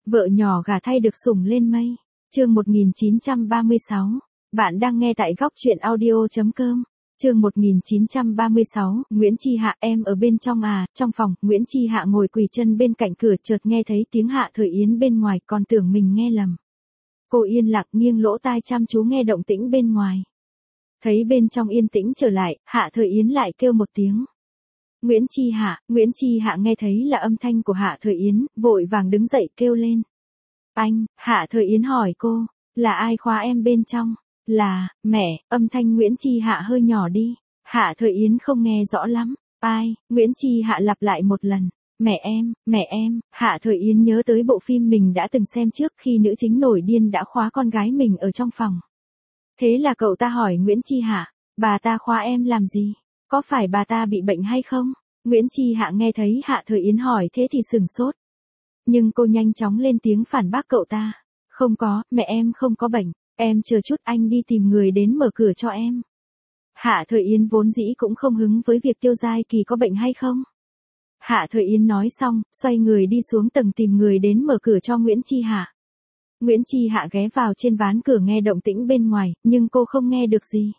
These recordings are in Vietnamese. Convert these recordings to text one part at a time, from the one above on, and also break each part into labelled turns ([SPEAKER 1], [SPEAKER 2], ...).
[SPEAKER 1] Vợ nhỏ gả thay được sủng lên mây. Chương 1936. Bạn đang nghe tại góc truyện audio.com. Chương 1936, Nguyễn Chi Hạ, em ở bên trong à? Trong phòng, Nguyễn Chi Hạ ngồi quỳ chân bên cạnh cửa, chợt nghe thấy tiếng Hạ Thời Yến bên ngoài, còn tưởng mình nghe lầm. Cô yên lặng nghiêng lỗ tai chăm chú nghe động tĩnh bên ngoài. Thấy bên trong yên tĩnh trở lại, Hạ Thời Yến lại kêu một tiếng. Nguyễn Chi Hạ nghe thấy là âm thanh của Hạ Thời Yến, vội vàng đứng dậy kêu lên. Anh, Hạ Thời Yến hỏi cô, là ai khóa em bên trong? Là, mẹ, âm thanh Nguyễn Chi Hạ hơi nhỏ đi. Hạ Thời Yến không nghe rõ lắm. Ai? Nguyễn Chi Hạ lặp lại một lần. Mẹ em. Hạ Thời Yến nhớ tới bộ phim mình đã từng xem trước khi nữ chính nổi điên đã khóa con gái mình ở trong phòng. Thế là cậu ta hỏi Nguyễn Chi Hạ, bà ta khóa em làm gì? Có phải bà ta bị bệnh hay không? Nguyễn Chi Hạ nghe thấy Hạ Thời Yến hỏi thế thì sửng sốt. Nhưng cô nhanh chóng lên tiếng phản bác cậu ta. Không có, mẹ em không có bệnh. Em chờ chút anh đi tìm người đến mở cửa cho em. Hạ Thời Yến vốn dĩ cũng không hứng với việc Tiêu Giai Kỳ có bệnh hay không. Hạ Thời Yến nói xong, xoay người đi xuống tầng tìm người đến mở cửa cho Nguyễn Chi Hạ. Nguyễn Chi Hạ ghé vào trên ván cửa nghe động tĩnh bên ngoài, nhưng cô không nghe được gì.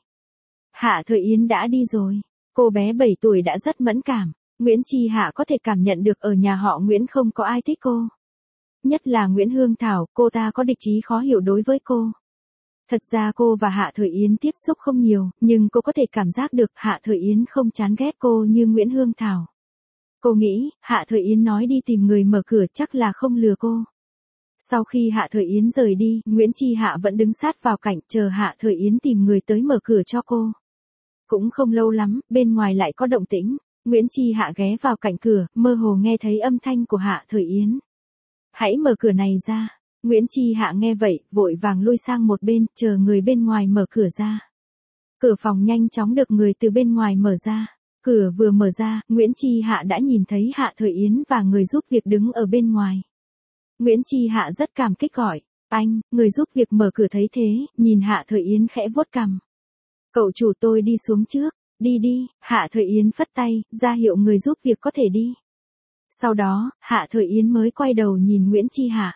[SPEAKER 1] Hạ Thời Yến đã đi rồi. Cô bé 7 tuổi đã rất mẫn cảm. Nguyễn Chi Hạ có thể cảm nhận được ở nhà họ Nguyễn không có ai thích cô. Nhất là Nguyễn Hương Thảo, cô ta có địch ý khó hiểu đối với cô. Thật ra cô và Hạ Thời Yến tiếp xúc không nhiều, nhưng cô có thể cảm giác được Hạ Thời Yến không chán ghét cô như Nguyễn Hương Thảo. Cô nghĩ, Hạ Thời Yến nói đi tìm người mở cửa chắc là không lừa cô. Sau khi Hạ Thời Yến rời đi, Nguyễn Chi Hạ vẫn đứng sát vào cạnh chờ Hạ Thời Yến tìm người tới mở cửa cho cô. Cũng không lâu lắm, bên ngoài lại có động tĩnh. Nguyễn Chi Hạ ghé vào cạnh cửa, mơ hồ nghe thấy âm thanh của Hạ Thời Yến. Hãy mở cửa này ra. Nguyễn Chi Hạ nghe vậy, vội vàng lui sang một bên, chờ người bên ngoài mở cửa ra. Cửa phòng nhanh chóng được người từ bên ngoài mở ra. Cửa vừa mở ra, Nguyễn Chi Hạ đã nhìn thấy Hạ Thời Yến và người giúp việc đứng ở bên ngoài. Nguyễn Chi Hạ rất cảm kích gọi, anh, người giúp việc mở cửa thấy thế, nhìn Hạ Thời Yến khẽ vuốt cằm. Cậu chủ tôi đi xuống trước, đi, Hạ Thời Yến phất tay, ra hiệu người giúp việc có thể đi. Sau đó, Hạ Thời Yến mới quay đầu nhìn Nguyễn Chi Hạ.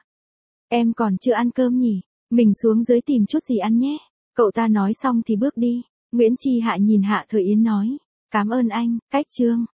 [SPEAKER 1] Em còn chưa ăn cơm nhỉ, mình xuống dưới tìm chút gì ăn nhé. Cậu ta nói xong thì bước đi. Nguyễn Chi Hạ nhìn Hạ Thời Yến nói, cảm ơn anh, cách chương.